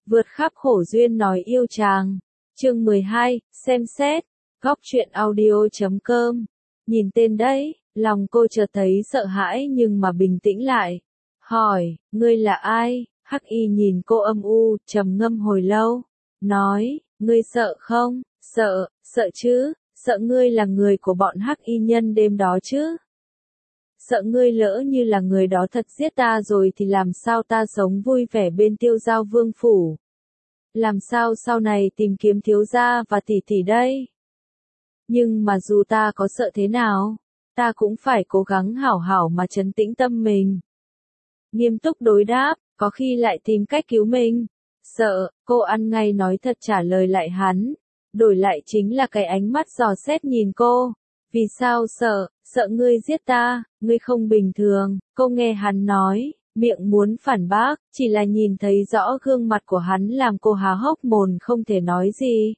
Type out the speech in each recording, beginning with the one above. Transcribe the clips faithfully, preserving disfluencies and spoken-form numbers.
Vượt khắp khổ duyên nói yêu chàng. Chương mười hai, xem xét. Góc truyện audio chấm com. Nhìn tên đấy, lòng cô chợt thấy sợ hãi nhưng mà bình tĩnh lại. Hỏi, ngươi là ai? Hắc Y nhìn cô âm u, trầm ngâm hồi lâu. Nói, ngươi sợ không? Sợ, sợ chứ, sợ ngươi là người của bọn Hắc Y nhân đêm đó chứ. Sợ ngươi lỡ như là người đó thật giết ta rồi thì làm sao ta sống vui vẻ bên Tiêu Giao Vương phủ. Làm sao sau này tìm kiếm thiếu gia và tỷ tỷ đây? Nhưng mà dù ta có sợ thế nào, ta cũng phải cố gắng hảo hảo mà trấn tĩnh tâm mình. Nghiêm túc đối đáp, có khi lại tìm cách cứu mình. Sợ, cô ăn ngay nói thật trả lời lại hắn. Đổi lại chính là cái ánh mắt dò xét nhìn cô. Vì sao sợ, sợ ngươi giết ta, ngươi không bình thường. Cô nghe hắn nói, miệng muốn phản bác, chỉ là nhìn thấy rõ gương mặt của hắn làm cô há hốc mồm không thể nói gì.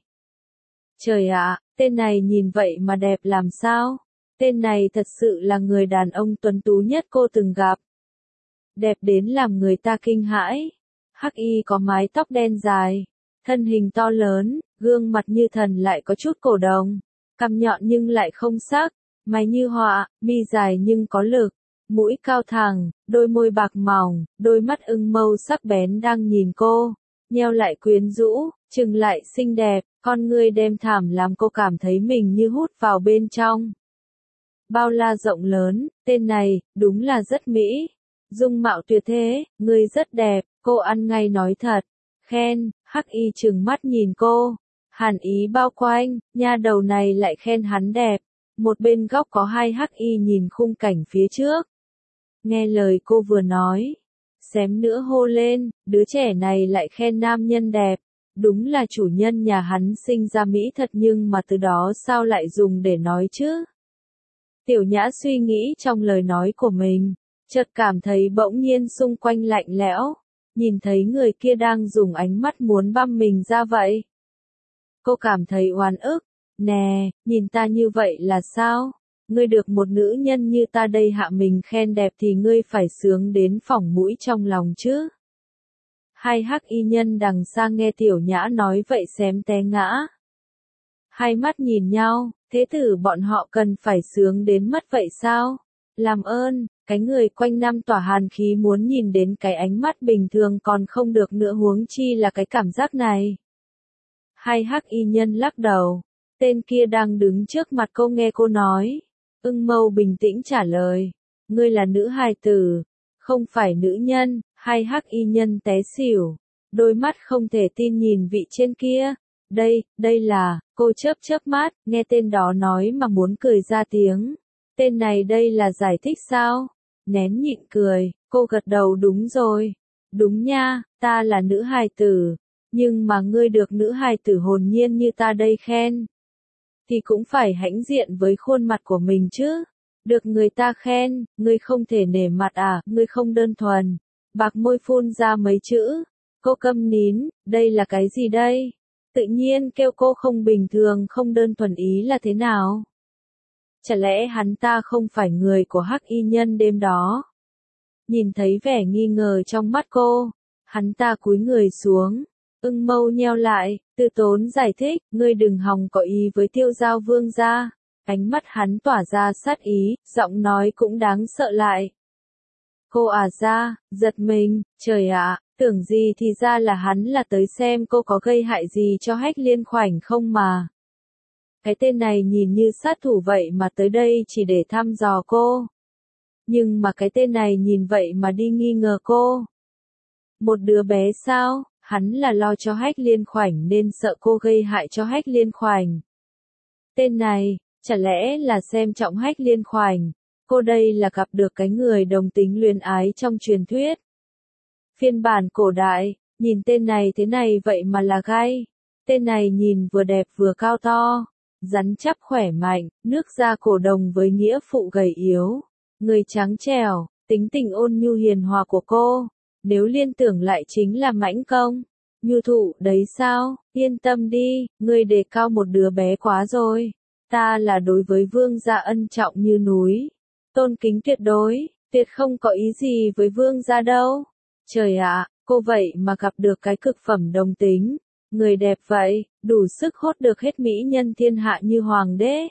Trời ạ, tên này nhìn vậy mà đẹp làm sao? Tên này thật sự là người đàn ông tuấn tú nhất cô từng gặp. Đẹp đến làm người ta kinh hãi. Hắc Y có mái tóc đen dài, thân hình to lớn, gương mặt như thần lại có chút cổ đồng, cằm nhọn nhưng lại không sắc, mày như họa, mi dài nhưng có lực, mũi cao thẳng, đôi môi bạc mỏng, đôi mắt ưng mâu sắc bén đang nhìn cô, nheo lại quyến rũ, trừng lại xinh đẹp, con ngươi đem thảm làm cô cảm thấy mình như hút vào bên trong. Bao la rộng lớn, tên này, đúng là rất mỹ. Dung mạo tuyệt thế, ngươi rất đẹp, cô ăn ngay nói thật. Khen, Hắc Y trừng mắt nhìn cô. Hàn ý bao quanh, nha đầu này lại khen hắn đẹp. Một bên góc có hai Hắc Y nhìn khung cảnh phía trước. Nghe lời cô vừa nói. Xém nữa hô lên, đứa trẻ này lại khen nam nhân đẹp. Đúng là chủ nhân nhà hắn sinh ra mỹ thật nhưng mà từ đó sao lại dùng để nói chứ? Tiểu Nhã suy nghĩ trong lời nói của mình. Chợt cảm thấy bỗng nhiên xung quanh lạnh lẽo, nhìn thấy người kia đang dùng ánh mắt muốn băm mình ra vậy. Cô cảm thấy oan ức, nè, nhìn ta như vậy là sao? Ngươi được một nữ nhân như ta đây hạ mình khen đẹp thì ngươi phải sướng đến phỏng mũi trong lòng chứ. Hai Hắc Y nhân đằng xa nghe Tiểu Nhã nói vậy xém té ngã. Hai mắt nhìn nhau, thế tử bọn họ cần phải sướng đến mất vậy sao? Làm ơn. Cái người quanh năm tỏa hàn khí muốn nhìn đến cái ánh mắt bình thường còn không được nữa huống chi là cái cảm giác này. Hai Hắc Y nhân lắc đầu. Tên kia đang đứng trước mặt cô nghe cô nói. Ưng mâu bình tĩnh trả lời. Ngươi là nữ hài tử, không phải nữ nhân. Hai Hắc Y nhân té xỉu. Đôi mắt không thể tin nhìn vị trên kia. Đây, đây là, cô chớp chớp mắt, nghe tên đó nói mà muốn cười ra tiếng. Tên này đây là giải thích sao? Nén nhịn cười, cô gật đầu đúng rồi. Đúng nha, ta là nữ hài tử. Nhưng mà ngươi được nữ hài tử hồn nhiên như ta đây khen. Thì cũng phải hãnh diện với khuôn mặt của mình chứ. Được người ta khen, ngươi không thể nể mặt à, ngươi không đơn thuần. Bạc môi phun ra mấy chữ. Cô câm nín, đây là cái gì đây? Tự nhiên kêu cô không bình thường không đơn thuần ý là thế nào? Chả lẽ hắn ta không phải người của Hắc Y nhân đêm đó? Nhìn thấy vẻ nghi ngờ trong mắt cô, hắn ta cúi người xuống, ưng mâu nheo lại, từ tốn giải thích, ngươi đừng hòng có ý với Tiêu Giao Vương gia. Ánh mắt hắn tỏa ra sát ý, giọng nói cũng đáng sợ lại. Cô à ra, giật mình, trời ạ, tưởng gì thì ra là hắn là tới xem cô có gây hại gì cho Hách Liên Khoảnh không mà. Cái tên này nhìn như sát thủ vậy mà tới đây chỉ để thăm dò cô. Nhưng mà cái tên này nhìn vậy mà đi nghi ngờ cô. Một đứa bé sao, hắn là lo cho Hách Liên Khoảnh nên sợ cô gây hại cho Hách Liên Khoảnh. Tên này, chả lẽ là xem trọng Hách Liên Khoảnh, cô đây là gặp được cái người đồng tính luyến ái trong truyền thuyết. Phiên bản cổ đại, nhìn tên này thế này vậy mà là gai. Tên này nhìn vừa đẹp vừa cao to. Rắn chắc khỏe mạnh, nước da cổ đồng với nghĩa phụ gầy yếu, người trắng trẻo, tính tình ôn nhu hiền hòa của cô, nếu liên tưởng lại chính là Mãnh Công, nhu thụ đấy sao, yên tâm đi, ngươi đề cao một đứa bé quá rồi, ta là đối với vương gia ân trọng như núi, tôn kính tuyệt đối, tuyệt không có ý gì với vương gia đâu, trời ạ, Cô vậy mà gặp được cái cực phẩm đồng tính, người đẹp vậy, đủ sức hốt được hết mỹ nhân thiên hạ như hoàng đế.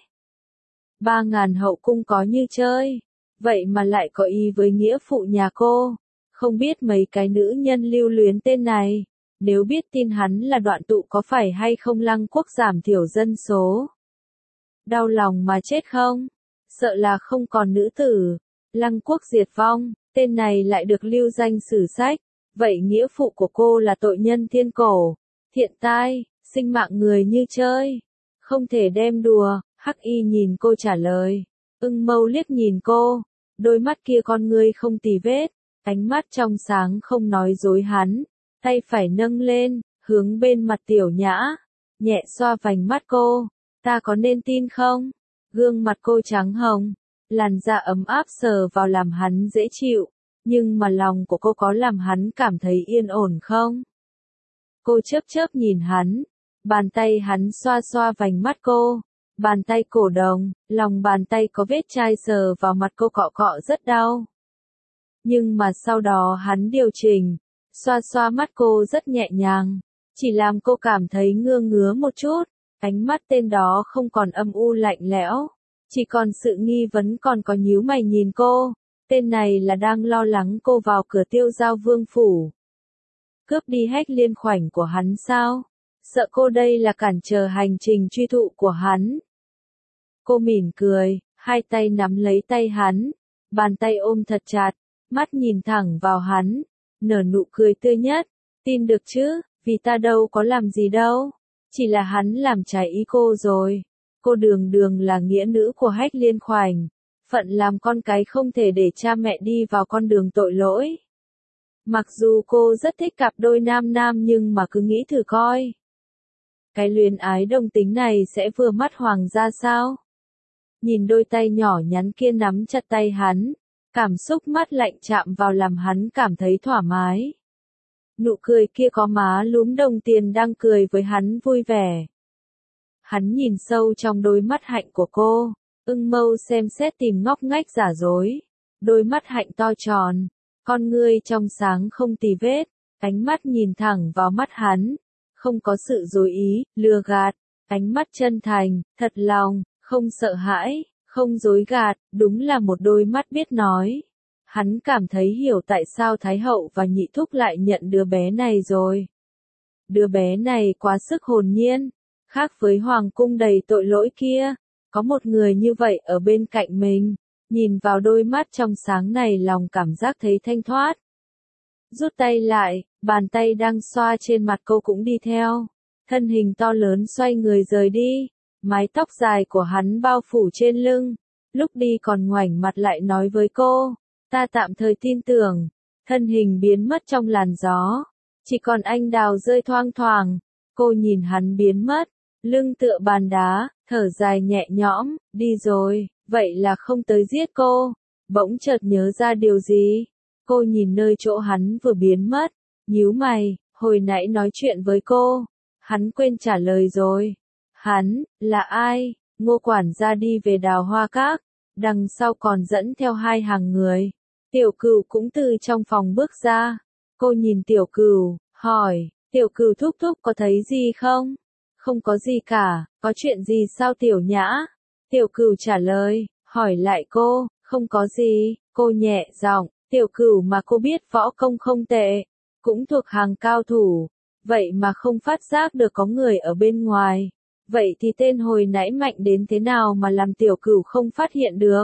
Ba ngàn hậu cung có như chơi, vậy mà lại có ý với nghĩa phụ nhà cô. Không biết mấy cái nữ nhân lưu luyến tên này, nếu biết tin hắn là Đoạn Tụ có phải hay không Lăng Quốc giảm thiểu dân số. Đau lòng mà chết không? Sợ là không còn nữ tử. Lăng Quốc diệt vong, tên này lại được lưu danh sử sách. Vậy nghĩa phụ của cô là tội nhân thiên cổ, thiện tai, sinh mạng người như chơi. Không thể đem đùa, Hắc Y nhìn cô trả lời. Ưng Mâu liếc nhìn cô, đôi mắt kia con ngươi không tì vết, ánh mắt trong sáng không nói dối hắn, tay phải nâng lên, hướng bên mặt Tiểu Nhã, nhẹ xoa vành mắt cô. Ta có nên tin không? Gương mặt cô trắng hồng, làn da ấm áp sờ vào làm hắn dễ chịu, nhưng mà lòng của cô có làm hắn cảm thấy yên ổn không? Cô chớp chớp nhìn hắn, bàn tay hắn xoa xoa vành mắt cô, bàn tay cổ đồng, lòng bàn tay có vết chai sờ vào mặt cô cọ cọ rất đau. Nhưng mà sau đó hắn điều chỉnh, xoa xoa mắt cô rất nhẹ nhàng, chỉ làm cô cảm thấy ngứa ngứa một chút. Ánh mắt tên đó không còn âm u lạnh lẽo, chỉ còn sự nghi vấn còn có nhíu mày nhìn cô. Tên này là đang lo lắng cô vào cửa Tiêu Giao Vương phủ, cướp đi Hách Liên Khoảnh của hắn sao? Sợ cô đây là cản trở hành trình truy thụ của hắn. Cô mỉm cười, hai tay nắm lấy tay hắn, bàn tay ôm thật chặt, mắt nhìn thẳng vào hắn, nở nụ cười tươi nhất. Tin được chứ, vì ta đâu có làm gì đâu. Chỉ là hắn làm trái ý cô rồi. Cô đường đường là nghĩa nữ của Hách Liên Khoảnh, phận làm con cái không thể để cha mẹ đi vào con đường tội lỗi. Mặc dù cô rất thích cặp đôi nam nam nhưng mà cứ nghĩ thử coi. Cái luyến ái đồng tính này sẽ vừa mắt hoàng gia sao? Nhìn đôi tay nhỏ nhắn kia nắm chặt tay hắn, cảm xúc mát lạnh chạm vào làm hắn cảm thấy thoải mái. Nụ cười kia có má lúm đồng tiền đang cười với hắn vui vẻ. Hắn nhìn sâu trong đôi mắt hạnh của cô, Ưng Mâu xem xét tìm ngóc ngách giả dối. Đôi mắt hạnh to tròn, con ngươi trong sáng không tì vết, ánh mắt nhìn thẳng vào mắt hắn, không có sự dối ý, lừa gạt, ánh mắt chân thành, thật lòng, không sợ hãi, không dối gạt, đúng là một đôi mắt biết nói. Hắn cảm thấy hiểu tại sao Thái Hậu và Nhị Thúc lại nhận đứa bé này rồi. Đứa bé này quá sức hồn nhiên, khác với hoàng cung đầy tội lỗi kia, có một người như vậy ở bên cạnh mình, nhìn vào đôi mắt trong sáng này lòng cảm giác thấy thanh thoát. Rút tay lại, bàn tay đang xoa trên mặt cô cũng đi theo, thân hình to lớn xoay người rời đi, mái tóc dài của hắn bao phủ trên lưng, lúc đi còn ngoảnh mặt lại nói với cô. Ta tạm thời tin tưởng, thân hình biến mất trong làn gió, chỉ còn anh đào rơi thoang thoảng. Cô nhìn hắn biến mất, lưng tựa bàn đá, thở dài nhẹ nhõm, đi rồi, vậy là không tới giết cô. Bỗng chợt nhớ ra điều gì, cô nhìn nơi chỗ hắn vừa biến mất, nhíu mày, hồi nãy nói chuyện với cô, hắn quên trả lời rồi. Hắn, là ai? Ngô quản gia đi về Đào Hoa Các, đằng sau còn dẫn theo hai hàng người. Tiểu Cửu cũng từ trong phòng bước ra. Cô nhìn Tiểu Cửu, hỏi, Tiểu Cửu thúc thúc có thấy gì không? Không có gì cả, có chuyện gì sao Tiểu Nhã? Tiểu Cửu trả lời, hỏi lại cô, không có gì, cô nhẹ giọng, Tiểu Cửu mà cô biết võ công không tệ, cũng thuộc hàng cao thủ, vậy mà không phát giác được có người ở bên ngoài. Vậy thì tên hồi nãy mạnh đến thế nào mà làm Tiểu Cửu không phát hiện được?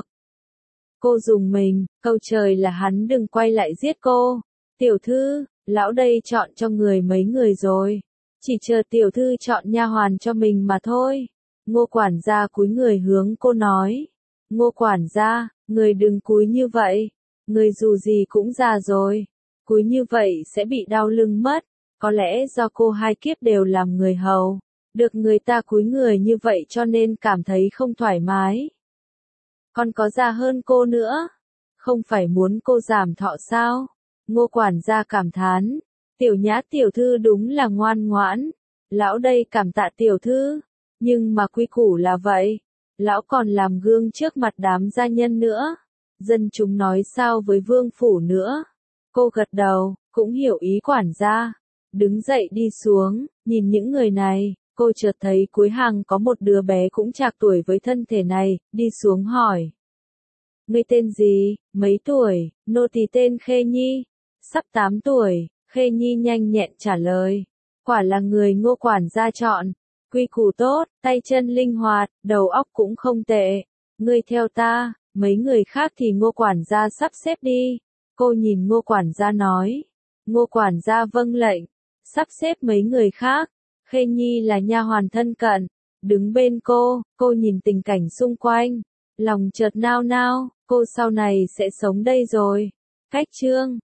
Cô dùng mình, câu trời là hắn đừng quay lại giết cô. Tiểu thư, lão đây chọn cho người mấy người rồi. Chỉ chờ tiểu thư chọn nha hoàn cho mình mà thôi. Ngô quản gia cúi người hướng cô nói. Ngô quản gia, người đừng cúi như vậy. Người dù gì cũng già rồi. Cúi như vậy sẽ bị đau lưng mất. Có lẽ do cô hai kiếp đều làm người hầu. Được người ta cúi người như vậy cho nên cảm thấy không thoải mái. Còn có già hơn cô nữa. Không phải muốn cô giảm thọ sao? Ngô quản gia cảm thán. Tiểu Nhã tiểu thư đúng là ngoan ngoãn. Lão đây cảm tạ tiểu thư. Nhưng mà quy củ là vậy. Lão còn làm gương trước mặt đám gia nhân nữa. Dân chúng nói sao với vương phủ nữa. Cô gật đầu, cũng hiểu ý quản gia. Đứng dậy đi xuống, nhìn những người này, cô chợt thấy cuối hàng có một đứa bé cũng trạc tuổi với thân thể này, đi xuống hỏi. Ngươi tên gì, mấy tuổi, nô tỳ tên Khê Nhi, sắp tám tuổi, Khê Nhi nhanh nhẹn trả lời. Quả là người Ngô quản gia chọn, quy củ tốt, tay chân linh hoạt, đầu óc cũng không tệ. Ngươi theo ta, mấy người khác thì Ngô quản gia sắp xếp đi. Cô nhìn Ngô quản gia nói. Ngô quản gia vâng lệnh, sắp xếp mấy người khác. Khê Nhi là nha hoàn thân cận, đứng bên cô, cô nhìn tình cảnh xung quanh, lòng chợt nao nao, cô sau này sẽ sống đây rồi. Cách chương